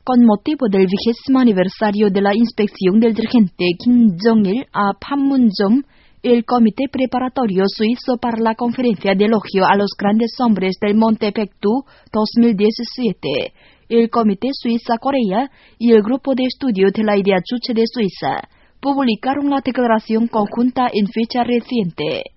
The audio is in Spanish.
Con motivo del 20º aniversario de la inspección del dirigente Kim Jong-il a Panmunjom, el Comité Preparatorio Suizo para la Conferencia de Elogio a los Grandes Hombres del Monte Baekdu 2017, el Comité Suiza-Corea y el Grupo de Estudio de la Idea Juche de Suiza publicaron la declaración conjunta en fecha reciente.